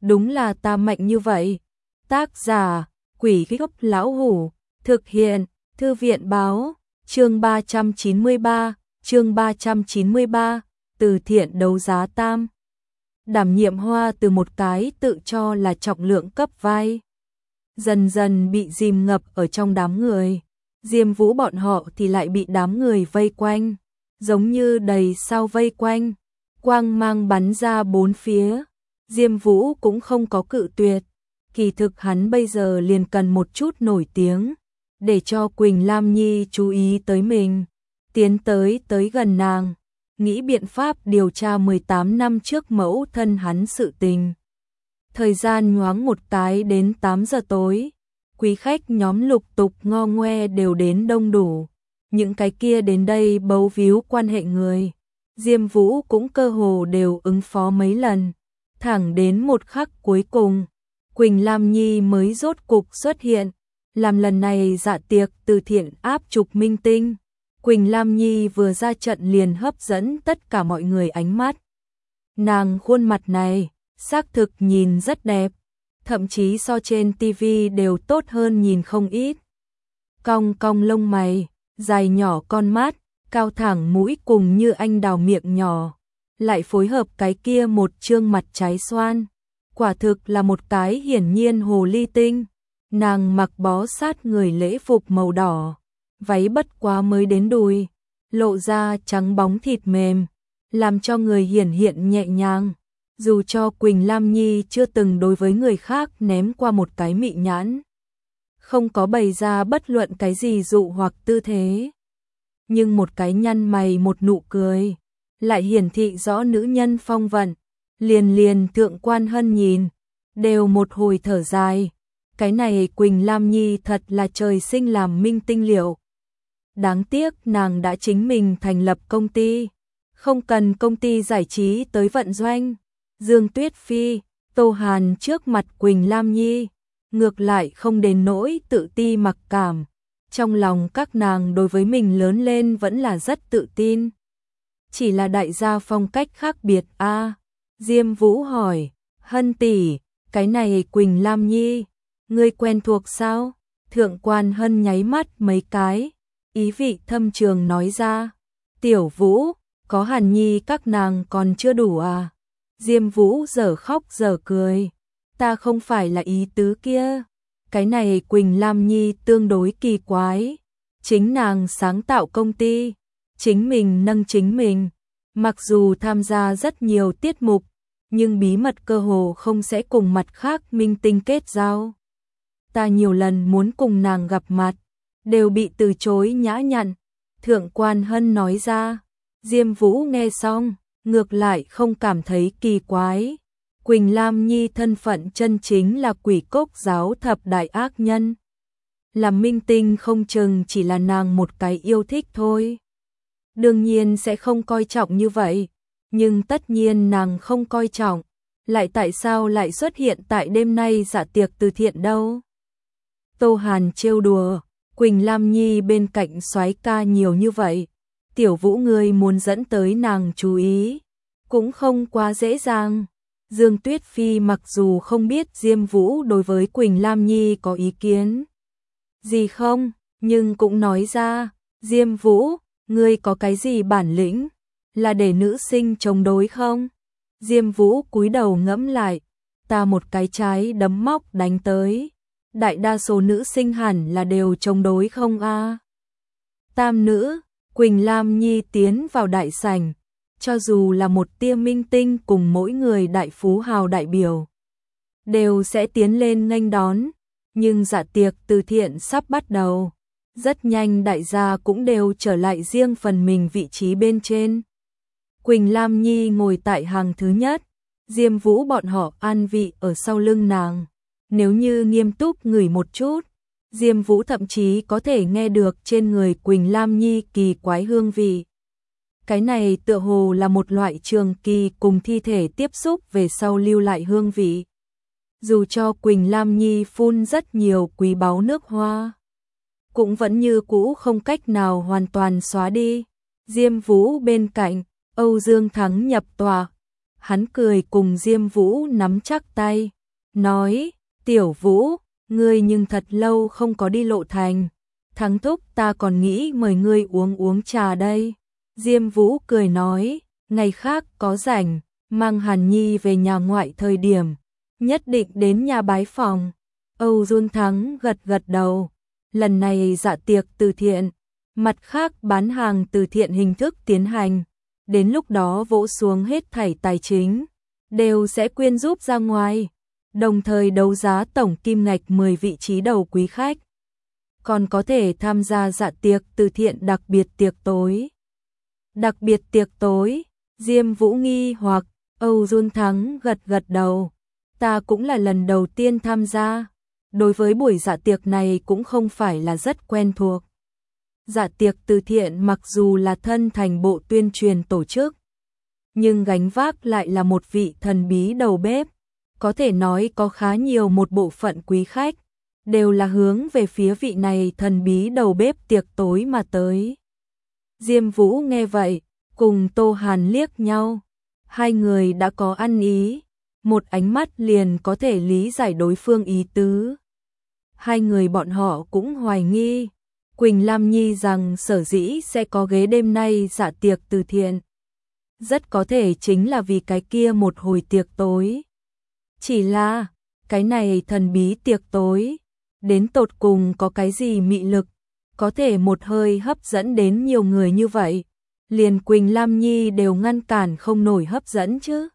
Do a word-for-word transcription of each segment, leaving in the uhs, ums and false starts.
đúng là ta mạnh như vậy. Tác giả, Quỷ Gốc Lão Hủ, thực hiện, Thư viện báo, chương ba trăm chín mươi ba, chương ba trăm chín mươi ba, từ thiện đấu giá tam. Đảm nhiệm Hoa từ một cái tự cho là trọng lượng cấp vai, dần dần bị dìm ngập ở trong đám người. Diêm Vũ bọn họ thì lại bị đám người vây quanh, giống như đầy sao vây quanh, quang mang bắn ra bốn phía. Diêm Vũ cũng không có cự tuyệt, kỳ thực hắn bây giờ liền cần một chút nổi tiếng, để cho Quỳnh Lam Nhi chú ý tới mình, tiến tới tới gần nàng, nghĩ biện pháp điều tra mười tám năm trước mẫu thân hắn sự tình. Thời gian nhoáng một cái đến tám giờ tối, quý khách nhóm lục tục ngo ngoe đều đến đông đủ, những cái kia đến đây bấu víu quan hệ người, Diêm Vũ cũng cơ hồ đều ứng phó mấy lần, thẳng đến một khắc cuối cùng, Quỳnh Lam Nhi mới rốt cục xuất hiện, làm lần này dạ tiệc từ thiện áp trục minh tinh. Quỳnh Lam Nhi vừa ra trận liền hấp dẫn tất cả mọi người ánh mắt. Nàng khuôn mặt này, xác thực nhìn rất đẹp, thậm chí so trên tivi đều tốt hơn nhìn không ít. Cong cong lông mày, dài nhỏ con mắt, cao thẳng mũi cùng như anh đào miệng nhỏ, lại phối hợp cái kia một trương mặt trái xoan, quả thực là một cái hiển nhiên hồ ly tinh. Nàng mặc bó sát người lễ phục màu đỏ, váy bất quá mới đến đùi, lộ ra trắng bóng thịt mềm, làm cho người hiển hiện nhẹ nhàng. Dù cho Quỳnh Lam Nhi chưa từng đối với người khác ném qua một cái mị nhãn, không có bày ra bất luận cái gì dụ hoặc tư thế, nhưng một cái nhăn mày một nụ cười, lại hiển thị rõ nữ nhân phong vận. Liền liền Thượng Quan Hân nhìn, đều một hồi thở dài. Cái này Quỳnh Lam Nhi thật là trời sinh làm minh tinh liệu. Đáng tiếc nàng đã chính mình thành lập công ty, không cần công ty giải trí tới vận doanh. Dương Tuyết Phi, Tô Hàn trước mặt Quỳnh Lam Nhi, ngược lại không đến nỗi tự ti mặc cảm. Trong lòng các nàng đối với mình lớn lên vẫn là rất tự tin. Chỉ là đại gia phong cách khác biệt a. À, Diêm Vũ hỏi, Hân tỷ, cái này Quỳnh Lam Nhi, ngươi quen thuộc sao? Thượng Quan Hân nháy mắt mấy cái, ý vị thâm trường nói ra, Tiểu Vũ, có Hàn Nhi các nàng còn chưa đủ à? Diêm Vũ dở khóc dở cười, ta không phải là ý tứ kia, cái này Quỳnh Lam Nhi tương đối kỳ quái, chính nàng sáng tạo công ty, chính mình nâng chính mình, mặc dù tham gia rất nhiều tiết mục, nhưng bí mật cơ hồ không sẽ cùng mặt khác minh tinh kết giao. Ta nhiều lần muốn cùng nàng gặp mặt, đều bị từ chối nhã nhặn. Thượng Quan Hân nói ra. Diêm Vũ nghe xong, ngược lại không cảm thấy kỳ quái. Quỳnh Lam Nhi thân phận chân chính là Quỷ Cốc giáo thập đại ác nhân. Làm minh tinh không chừng chỉ là nàng một cái yêu thích thôi. Đương nhiên sẽ không coi trọng như vậy, nhưng tất nhiên nàng không coi trọng, lại tại sao lại xuất hiện tại đêm nay dạ tiệc từ thiện đâu? Tô Hàn trêu đùa, Quỳnh Lam Nhi bên cạnh soái ca nhiều như vậy, Tiểu Vũ ngươi muốn dẫn tới nàng chú ý, cũng không quá dễ dàng. Dương Tuyết Phi mặc dù không biết Diêm Vũ đối với Quỳnh Lam Nhi có ý kiến gì không, nhưng cũng nói ra, Diêm Vũ, ngươi có cái gì bản lĩnh, là để nữ sinh chống đối không? Diêm Vũ cúi đầu ngẫm lại, ta một cái trái đấm móc đánh tới, đại đa số nữ sinh hẳn là đều chống đối không a? À? Tam nữ, Quỳnh Lam Nhi tiến vào đại sảnh, cho dù là một tia minh tinh cùng mỗi người đại phú hào đại biểu, đều sẽ tiến lên nghênh đón, nhưng dạ tiệc từ thiện sắp bắt đầu, rất nhanh đại gia cũng đều trở lại riêng phần mình vị trí bên trên. Quỳnh Lam Nhi ngồi tại hàng thứ nhất, Diêm Vũ bọn họ an vị ở sau lưng nàng. Nếu như nghiêm túc ngửi một chút, Diêm Vũ thậm chí có thể nghe được trên người Quỳnh Lam Nhi kỳ quái hương vị. Cái này tựa hồ là một loại trường kỳ cùng thi thể tiếp xúc về sau lưu lại hương vị. Dù cho Quỳnh Lam Nhi phun rất nhiều quý báu nước hoa, cũng vẫn như cũ không cách nào hoàn toàn xóa đi. Diêm Vũ bên cạnh, Âu Dương Thắng nhập tòa. Hắn cười cùng Diêm Vũ nắm chắc tay, nói, Tiểu Vũ, ngươi nhưng thật lâu không có đi lộ thành, Thắng thúc ta còn nghĩ mời ngươi uống uống trà đây. Diêm Vũ cười nói, ngày khác có rảnh, mang Hàn Nhi về nhà ngoại thời điểm, nhất định đến nhà bái phòng. Âu Dương Thắng gật gật đầu, lần này dạ tiệc từ thiện, mặt khác bán hàng từ thiện hình thức tiến hành, đến lúc đó vỗ xuống hết thảy tài chính, đều sẽ quyên giúp ra ngoài, đồng thời đấu giá tổng kim ngạch mười vị trí đầu quý khách. Còn có thể tham gia dạ tiệc từ thiện đặc biệt tiệc tối. Đặc biệt tiệc tối, Diêm Vũ nghi hoặc, Âu Dương Thắng gật gật đầu, ta cũng là lần đầu tiên tham gia, đối với buổi dạ tiệc này cũng không phải là rất quen thuộc. Dạ tiệc từ thiện mặc dù là thân thành bộ tuyên truyền tổ chức, nhưng gánh vác lại là một vị thần bí đầu bếp, có thể nói có khá nhiều một bộ phận quý khách, đều là hướng về phía vị này thần bí đầu bếp tiệc tối mà tới. Diêm Vũ nghe vậy, cùng Tô Hàn liếc nhau, hai người đã có ăn ý, một ánh mắt liền có thể lý giải đối phương ý tứ. Hai người bọn họ cũng hoài nghi, Quỳnh Lam Nhi rằng sở dĩ sẽ có ghế đêm nay dạ tiệc từ thiện, rất có thể chính là vì cái kia một hồi tiệc tối. Chỉ là, cái này thần bí tiệc tối, đến tột cùng có cái gì mị lực, có thể một hơi hấp dẫn đến nhiều người như vậy, liền Quỳnh Lam Nhi đều ngăn cản không nổi hấp dẫn chứ.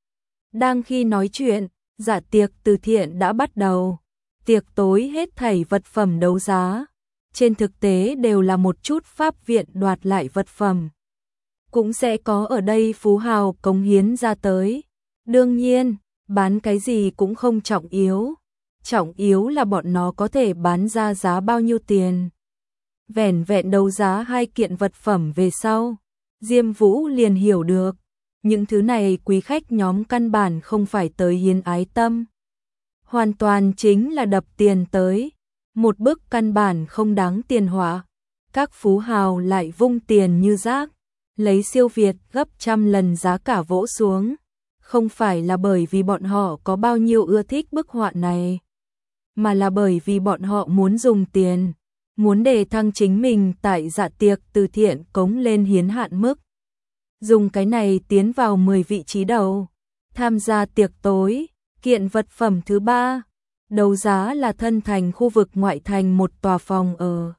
Đang khi nói chuyện, dạ tiệc từ thiện đã bắt đầu, tiệc tối hết thảy vật phẩm đấu giá, trên thực tế đều là một chút pháp viện đoạt lại vật phẩm. Cũng sẽ có ở đây phú hào cống hiến ra tới. Đương nhiên, bán cái gì cũng không trọng yếu. Trọng yếu là bọn nó có thể bán ra giá bao nhiêu tiền. Vẻn vẹn đấu giá hai kiện vật phẩm về sau, Diêm Vũ liền hiểu được, những thứ này quý khách nhóm căn bản không phải tới hiến ái tâm. Hoàn toàn chính là đập tiền tới, một bức căn bản không đáng tiền họa. Các phú hào lại vung tiền như rác, lấy siêu việt gấp trăm lần giá cả vỗ xuống. Không phải là bởi vì bọn họ có bao nhiêu ưa thích bức họa này, mà là bởi vì bọn họ muốn dùng tiền, muốn đề thăng chính mình tại dạ tiệc từ thiện cống lên hiến hạn mức. Dùng cái này tiến vào mười vị trí đầu, tham gia tiệc tối. Kiện vật phẩm thứ ba, đấu giá là thân thành khu vực ngoại thành một tòa phòng ở.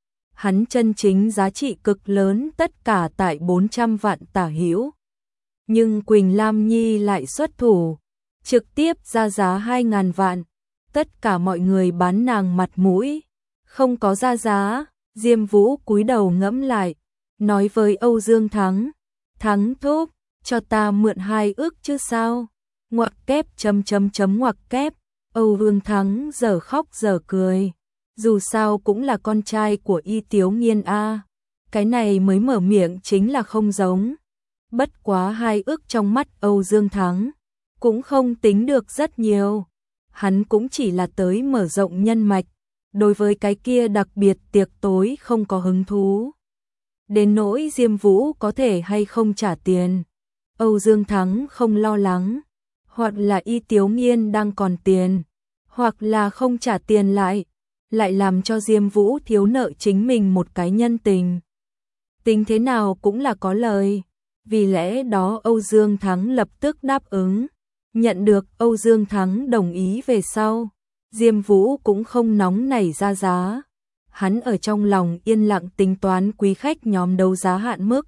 Hắn chân chính giá trị cực lớn, tất cả tại bốn trăm vạn tả hữu. Nhưng Quỳnh Lam Nhi lại xuất thủ, trực tiếp ra giá hai ngàn vạn. Tất cả mọi người bán nàng mặt mũi, không có ra giá. Diêm Vũ cúi đầu ngẫm lại, nói với Âu Dương Thắng, Thắng thúc, cho ta mượn hai ước chứ sao? Ngoặc kép chấm chấm chấm ngoặc kép. Âu Dương Thắng giờ khóc giờ cười, dù sao cũng là con trai của Y Tiếu Nghiên a, cái này mới mở miệng chính là không giống. Bất quá hai ước trong mắt Âu Dương Thắng cũng không tính được rất nhiều, hắn cũng chỉ là tới mở rộng nhân mạch, đối với cái kia đặc biệt tiệc tối không có hứng thú. Đến nỗi Diêm Vũ có thể hay không trả tiền, Âu Dương Thắng không lo lắng. Hoặc là Y Tiếu Nghiên đang còn tiền, hoặc là không trả tiền lại, lại làm cho Diêm Vũ thiếu nợ chính mình một cái nhân tình. Tính thế nào cũng là có lời, vì lẽ đó Âu Dương Thắng lập tức đáp ứng. Nhận được Âu Dương Thắng đồng ý về sau, Diêm Vũ cũng không nóng nảy ra giá. Hắn ở trong lòng yên lặng tính toán quý khách nhóm đấu giá hạn mức.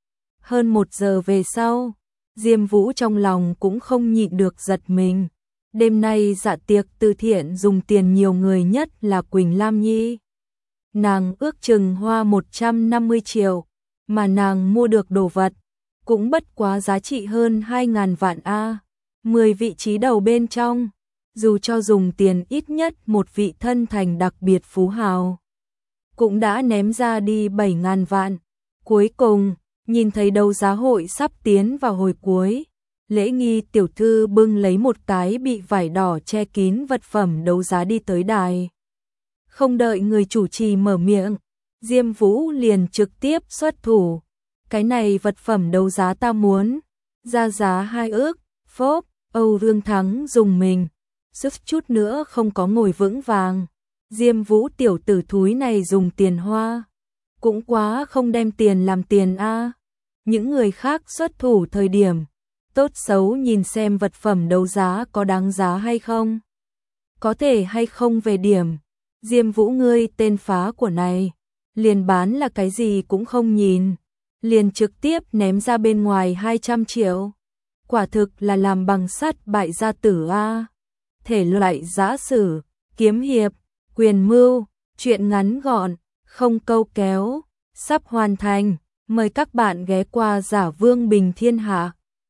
Hơn một giờ về sau, Diêm Vũ trong lòng cũng không nhịn được giật mình. Đêm nay dạ tiệc từ thiện dùng tiền nhiều người nhất là Quỳnh Lam Nhi. Nàng ước chừng hoa một trăm năm mươi triệu, mà nàng mua được đồ vật cũng bất quá giá trị hơn hai ngàn vạn a. mười vị trí đầu bên trong, dù cho dùng tiền ít nhất một vị thân thành đặc biệt phú hào, cũng đã ném ra đi bảy ngàn vạn. Cuối cùng, nhìn thấy đấu giá hội sắp tiến vào hồi cuối, Lễ Nghi tiểu thư bưng lấy một cái bị vải đỏ che kín vật phẩm đấu giá đi tới đài. Không đợi người chủ trì mở miệng, Diêm Vũ liền trực tiếp xuất thủ. Cái này vật phẩm đấu giá ta muốn, ra giá hai ước. Phốp, Âu Dương Thắng dùng mình, suýt chút nữa không có ngồi vững vàng. Diêm Vũ tiểu tử thúi này dùng tiền hoa, cũng quá không đem tiền làm tiền a. Những người khác xuất thủ thời điểm, tốt xấu nhìn xem vật phẩm đấu giá có đáng giá hay không. Có thể hay không về điểm, Diêm Vũ ngươi tên phá của này, liền bán là cái gì cũng không nhìn, liền trực tiếp ném ra bên ngoài hai trăm triệu. Quả thực là làm bằng sắt bại gia tử a. Thể loại giã sử, kiếm hiệp, quyền mưu, truyện ngắn gọn, không câu kéo, sắp hoàn thành. Mời các bạn ghé qua Giả Vương Bình Thiên Hạ.